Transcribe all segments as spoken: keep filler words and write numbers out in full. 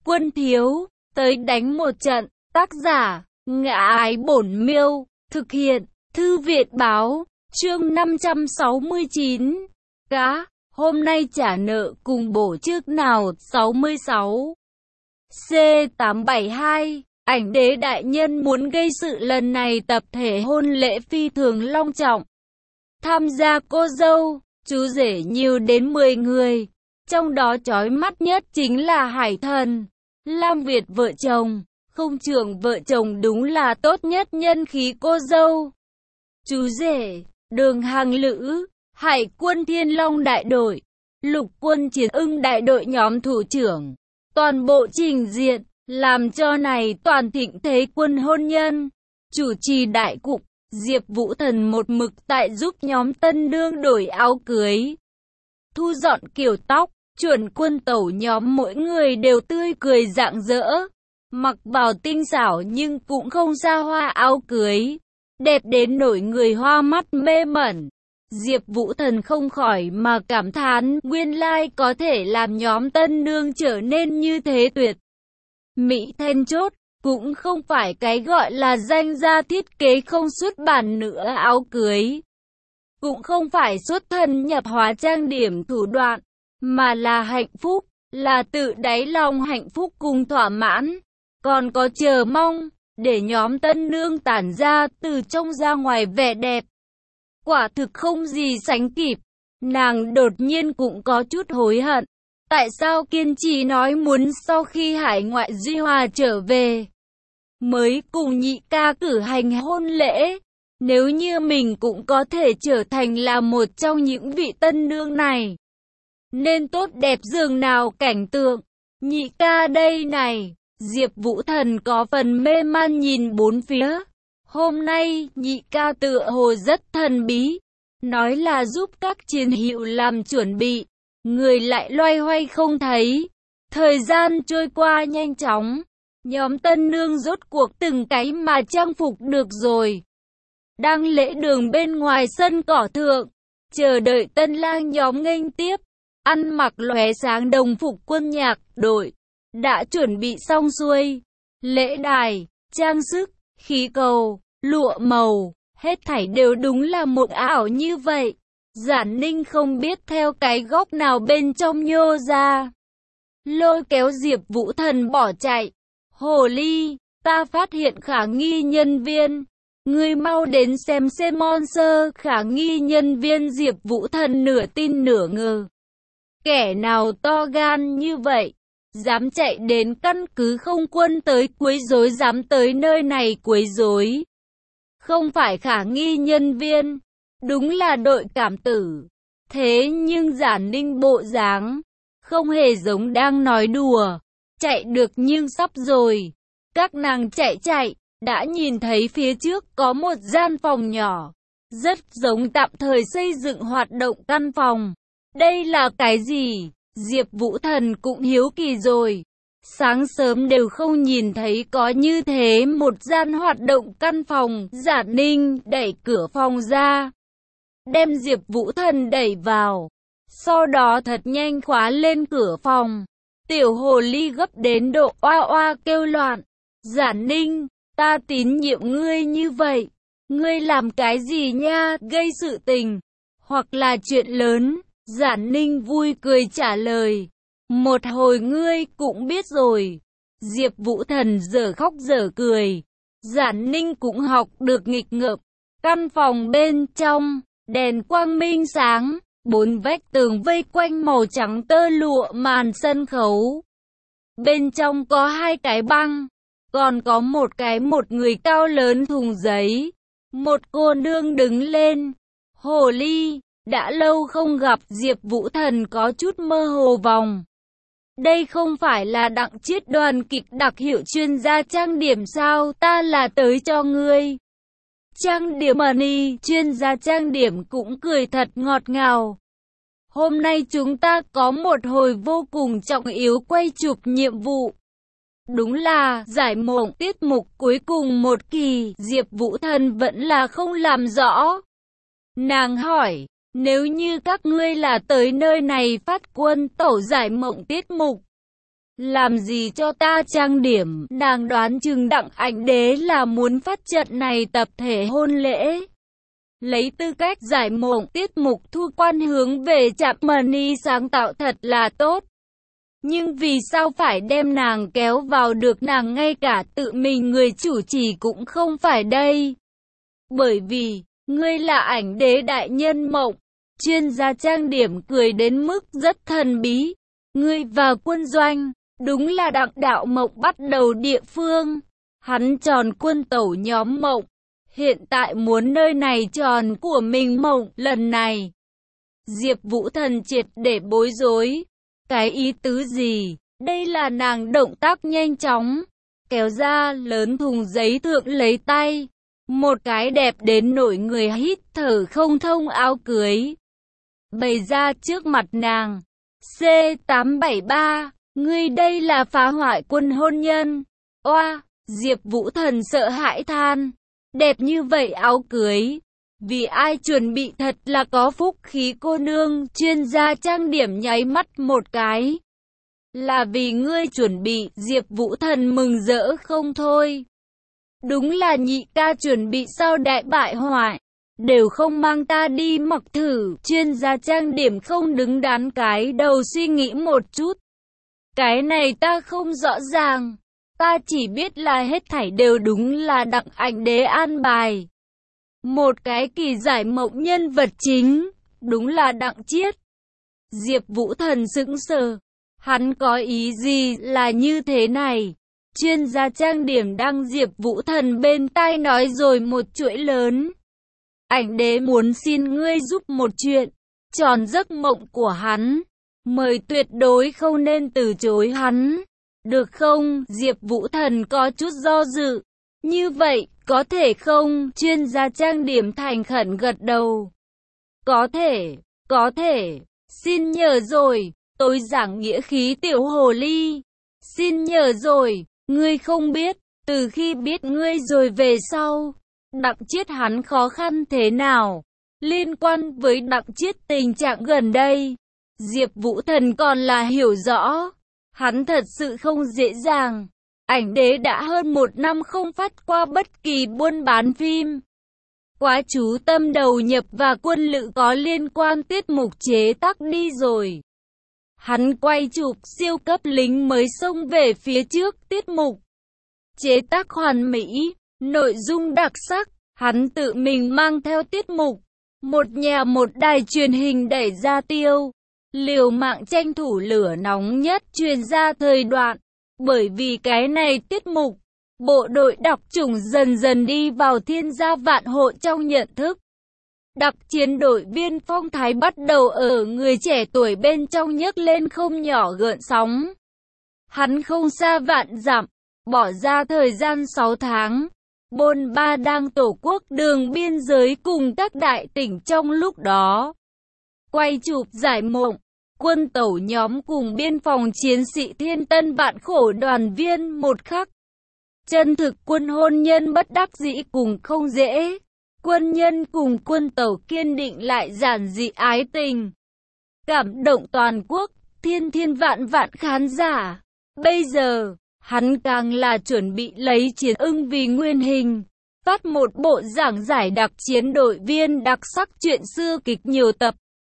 Quân thiếu, tới đánh một trận. Tác giả, Ngã Ái Bổn Miêu. Thực hiện, Thư Viện Báo. Chương năm trăm sáu mươi chín. Cá, hôm nay trả nợ cùng bổ trước nào. sáu mươi sáu. C tám bảy hai. Ảnh đế đại nhân muốn gây sự lần này tập thể hôn lễ phi thường long trọng. Tham gia cô dâu, chú rể nhiều đến mười người. Trong đó chói mắt nhất chính là Hải Thần, Lam Việt vợ chồng. Không trưởng vợ chồng đúng là tốt nhất nhân khí cô dâu. Chú rể, Đường Hàng Lữ, Hải quân Thiên Long đại đội, Lục quân Chiến Ưng đại đội nhóm thủ trưởng. Toàn bộ trình diện, làm cho này toàn thịnh thế quân hôn nhân. Chủ trì đại cục, Diệp Vũ Thần một mực tại giúp nhóm tân đương đổi áo cưới, thu dọn kiểu tóc. Chuẩn quân tẩu nhóm mỗi người đều tươi cười rạng rỡ, mặc vào tinh xảo nhưng cũng không xa hoa áo cưới, đẹp đến nỗi người hoa mắt mê mẩn. Diệp Vũ Thần không khỏi mà cảm thán, nguyên lai có thể làm nhóm tân nương trở nên như thế tuyệt mỹ. Then chốt cũng không phải cái gọi là danh gia thiết kế không xuất bản nữa áo cưới, cũng không phải xuất thân nhập hóa trang điểm thủ đoạn, mà là hạnh phúc, là tự đáy lòng hạnh phúc cùng thỏa mãn, còn có chờ mong, để nhóm tân nương tản ra từ trong ra ngoài vẻ đẹp. Quả thực không gì sánh kịp. Nàng đột nhiên cũng có chút hối hận. Tại sao kiên trì nói muốn sau khi hải ngoại Duy Hòa trở về, mới cùng nhị ca cử hành hôn lễ? Nếu như mình cũng có thể trở thành là một trong những vị tân nương này, nên tốt đẹp dường nào cảnh tượng. Nhị ca đây này. Diệp Vũ Thần có phần mê man nhìn bốn phía. Hôm nay, nhị ca tựa hồ rất thần bí, nói là giúp các chiến hữu làm chuẩn bị, người lại loay hoay không thấy. Thời gian trôi qua nhanh chóng, nhóm tân nương rốt cuộc từng cái mà trang phục được rồi. Đang lễ đường bên ngoài sân cỏ thượng, chờ đợi tân lang nhóm nghênh tiếp, ăn mặc lóe sáng đồng phục quân nhạc đội, đã chuẩn bị xong xuôi. Lễ đài, trang sức, khí cầu, lụa màu, hết thảy đều đúng là một ảo như vậy. Giản Ninh không biết theo cái góc nào bên trong nhô ra, lôi kéo Diệp Vũ Thần bỏ chạy. Hồ ly, ta phát hiện khả nghi nhân viên, ngươi mau đến xem xem monster khả nghi nhân viên. Diệp Vũ Thần nửa tin nửa ngờ. Kẻ nào to gan như vậy, dám chạy đến căn cứ không quân tới quấy rối, dám tới nơi này quấy rối. Không phải khả nghi nhân viên, đúng là đội cảm tử. Thế nhưng Giản Ninh bộ dáng không hề giống đang nói đùa. Chạy được nhưng sắp rồi. Các nàng chạy chạy, đã nhìn thấy phía trước có một gian phòng nhỏ, rất giống tạm thời xây dựng hoạt động căn phòng. Đây là cái gì? Diệp Vũ Thần cũng hiếu kỳ rồi. Sáng sớm đều không nhìn thấy có như thế một gian hoạt động căn phòng. Giản Ninh đẩy cửa phòng ra, đem Diệp Vũ Thần đẩy vào, sau đó thật nhanh khóa lên cửa phòng. Tiểu hồ ly gấp đến độ oa oa kêu loạn. Giản Ninh, ta tín nhiệm ngươi như vậy, ngươi làm cái gì nha? Gây sự tình, hoặc là chuyện lớn? Giản Ninh vui cười trả lời. Một hồi ngươi cũng biết rồi. Diệp Vũ Thần dở khóc dở cười. Giản Ninh cũng học được nghịch ngợm. Căn phòng bên trong, đèn quang minh sáng, bốn vách tường vây quanh màu trắng tơ lụa màn sân khấu. Bên trong có hai cái băng, còn có một cái một người cao lớn thùng giấy. Một cô nương đứng lên. Hồ ly, đã lâu không gặp. Diệp Vũ Thần có chút mơ hồ vòng. Đây không phải là Đặng Chiết đoàn kịch đặc hiệu chuyên gia trang điểm sao? Ta là tới cho ngươi trang điểm money. Chuyên gia trang điểm cũng cười thật ngọt ngào. Hôm nay chúng ta có một hồi vô cùng trọng yếu quay chụp nhiệm vụ. Đúng là giải mộng tiết mục cuối cùng một kỳ. Diệp Vũ Thần vẫn là không làm rõ. Nàng hỏi, nếu như các ngươi là tới nơi này phát quân tẩu giải mộng tiết mục, Làm gì cho ta trang điểm, nàng đoán chừng Đặng Ảnh Đế là muốn phát trận này tập thể hôn lễ. Lấy tư cách giải mộng, tiết mục thu quan hướng về Chapmany sáng tạo thật là tốt. Nhưng vì sao phải đem nàng kéo vào được, nàng ngay cả tự mình người chủ trì cũng không phải đây. Bởi vì, ngươi là Ảnh Đế đại nhân mộng. Chuyên gia trang điểm cười đến mức rất thần bí. Ngươi và quân doanh, đúng là Đặng đạo mộng bắt đầu địa phương. Hắn tròn quân tẩu nhóm mộng. Hiện tại muốn nơi này tròn của mình mộng lần này. Diệp Vũ Thần triệt để bối rối. Cái ý tứ gì? Đây là nàng động tác nhanh chóng. Kéo ra lớn thùng giấy thượng lấy tay. Một cái đẹp đến nỗi người hít thở không thông áo cưới. Bày ra trước mặt nàng. C tám bảy ba, ngươi đây là phá hoại quân hôn nhân. Oa, Diệp Vũ Thần sợ hãi than. Đẹp như vậy áo cưới. Vì ai chuẩn bị thật là có phúc khí cô nương, chuyên gia trang điểm nháy mắt một cái. Là vì ngươi chuẩn bị, Diệp Vũ Thần mừng rỡ không thôi. Đúng là nhị ca chuẩn bị sao đại bại hoại. Đều không mang ta đi mặc thử, chuyên gia trang điểm không đứng đắn cái đầu suy nghĩ một chút. Cái này ta không rõ ràng, ta chỉ biết là hết thảy đều đúng là Đặng Ảnh Đế an bài. Một cái kỳ giải mộng nhân vật chính, đúng là Đặng Chiết. Diệp Vũ Thần sững sờ, hắn có ý gì là như thế này? Chuyên gia trang điểm đang Diệp Vũ Thần bên tai nói rồi một chuỗi lớn. Ảnh Đế muốn xin ngươi giúp một chuyện, tròn giấc mộng của hắn, mời tuyệt đối không nên từ chối hắn, được không? Diệp Vũ Thần có chút do dự, như vậy, có thể không? Chuyên gia trang điểm thành khẩn gật đầu. Có thể, có thể, xin nhờ rồi, tôi giảng nghĩa khí tiểu hồ ly, xin nhờ rồi, ngươi không biết, từ khi biết ngươi rồi về sau. Đặng Chiết hắn khó khăn thế nào? Liên quan với Đặng Chiết tình trạng gần đây, Diệp Vũ Thần còn là hiểu rõ. Hắn thật sự không dễ dàng. Ảnh Đế đã hơn một năm không phát qua bất kỳ buôn bán phim. Quá chú tâm đầu nhập và quân lự có liên quan tiết mục chế tác đi rồi. Hắn quay chụp siêu cấp lính mới xông về phía trước tiết mục. Chế tác hoàn mỹ. Nội dung đặc sắc, hắn tự mình mang theo tiết mục, một nhà một đài truyền hình đẩy ra tiêu, liều mạng tranh thủ lửa nóng nhất truyền ra thời đoạn. Bởi vì cái này tiết mục, bộ đội đặc chủng dần dần đi vào thiên gia vạn hộ trong nhận thức. Đặc chiến đội biên phong thái bắt đầu ở người trẻ tuổi bên trong nhấc lên không nhỏ gợn sóng. Hắn không xa vạn dặm, bỏ ra thời gian sáu tháng. Bôn ba đang tổ quốc đường biên giới cùng các đại tỉnh trong lúc đó. Quay chụp giải mộng, quân tẩu nhóm cùng biên phòng chiến sĩ Thiên Tân vạn khổ đoàn viên một khắc. Chân thực quân hôn nhân bất đắc dĩ cùng không dễ. Quân nhân cùng quân tẩu kiên định lại giản dị ái tình. Cảm động toàn quốc, thiên thiên vạn vạn khán giả. Bây giờ, hắn càng là chuẩn bị lấy chiến ưng vì nguyên hình, phát một bộ giảng giải đặc chiến đội viên đặc sắc chuyện xưa kịch nhiều tập.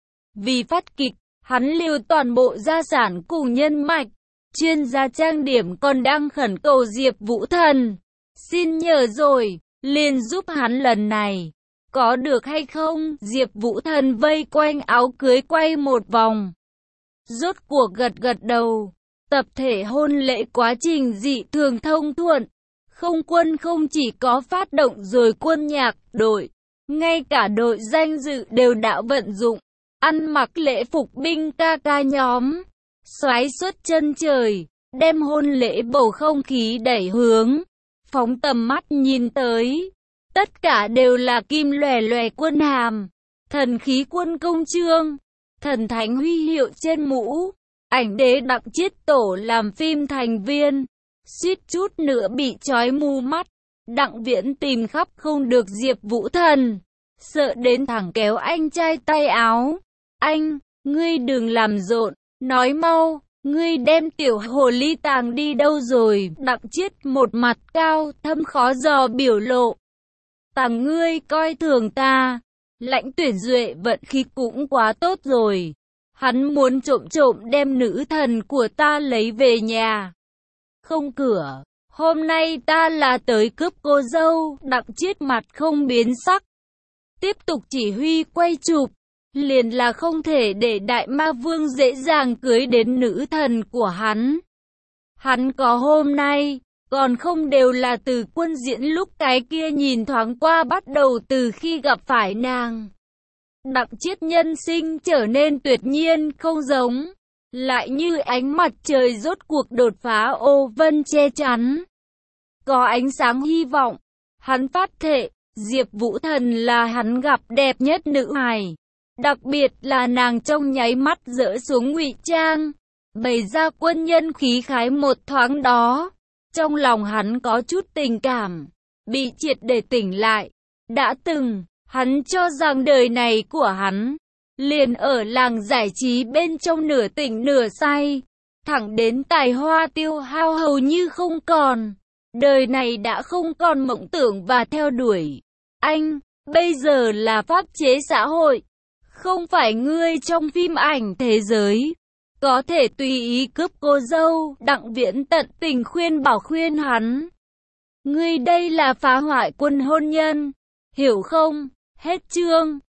Vì phát kịch, hắn lưu toàn bộ gia sản cùng nhân mạch. Chuyên gia trang điểm còn đang khẩn cầu Diệp Vũ Thần. Xin nhờ rồi, liền giúp hắn lần này. Có được hay không? Diệp Vũ Thần vây quanh áo cưới quay một vòng. Rốt cuộc gật gật đầu. Tập thể hôn lễ quá trình dị thường thông thuận. Không quân không chỉ có phát động rồi quân nhạc đội, ngay cả đội danh dự đều đã vận dụng. Ăn mặc lễ phục binh ca ca nhóm, xoáy xuất chân trời, đem hôn lễ bầu không khí đẩy hướng. Phóng tầm mắt nhìn tới, tất cả đều là kim lòe lòe quân hàm, thần khí quân công chương, thần thánh huy hiệu trên mũ. Ảnh Đế Đặng Chiết tổ làm phim thành viên, suýt chút nữa bị chói mù mắt. Đặng Viễn tìm khắp không được Diệp Vũ Thần, sợ đến thẳng kéo anh trai tay áo. Anh, ngươi đừng làm rộn, nói mau, Ngươi đem tiểu hồ ly tàng đi đâu rồi? Đặng Chiết một mặt cao, thâm khó dò biểu lộ. Tàng ngươi coi thường ta. Lãnh Tuyển Duệ vận khí cũng quá tốt rồi. Hắn muốn trộm trộm đem nữ thần của ta lấy về nhà. Không cửa. Hôm nay ta là tới cướp cô dâu. Đặng Chiết mặt không biến sắc. Tiếp tục chỉ huy quay chụp. Liền là không thể để Đại Ma Vương dễ dàng cưới đến nữ thần của hắn. Hắn có hôm nay, còn không đều là từ quân diễn lúc cái kia nhìn thoáng qua bắt đầu từ khi gặp phải nàng. Đặng Chiết nhân sinh trở nên tuyệt nhiên không giống, lại như ánh mặt trời rốt cuộc đột phá ô vân che chắn. Có ánh sáng hy vọng, hắn phát thệ, Diệp Vũ Thần là hắn gặp đẹp nhất nữ hài. Đặc biệt là nàng trong nháy mắt dỡ xuống ngụy trang, bày ra quân nhân khí khái một thoáng đó. Trong lòng hắn có chút tình cảm, bị triệt để tỉnh lại. Đã từng, hắn cho rằng đời này của hắn, liền ở làng giải trí bên trong nửa tỉnh nửa say, thẳng đến tài hoa tiêu hao hầu như không còn. Đời này đã không còn mộng tưởng và theo đuổi. Anh, bây giờ là pháp chế xã hội. Không phải ngươi trong phim ảnh thế giới, có thể tùy ý cướp cô dâu. Đặng Viễn tận tình khuyên bảo khuyên hắn. Ngươi đây là phá hoại quân hôn nhân, hiểu không? Hết chương.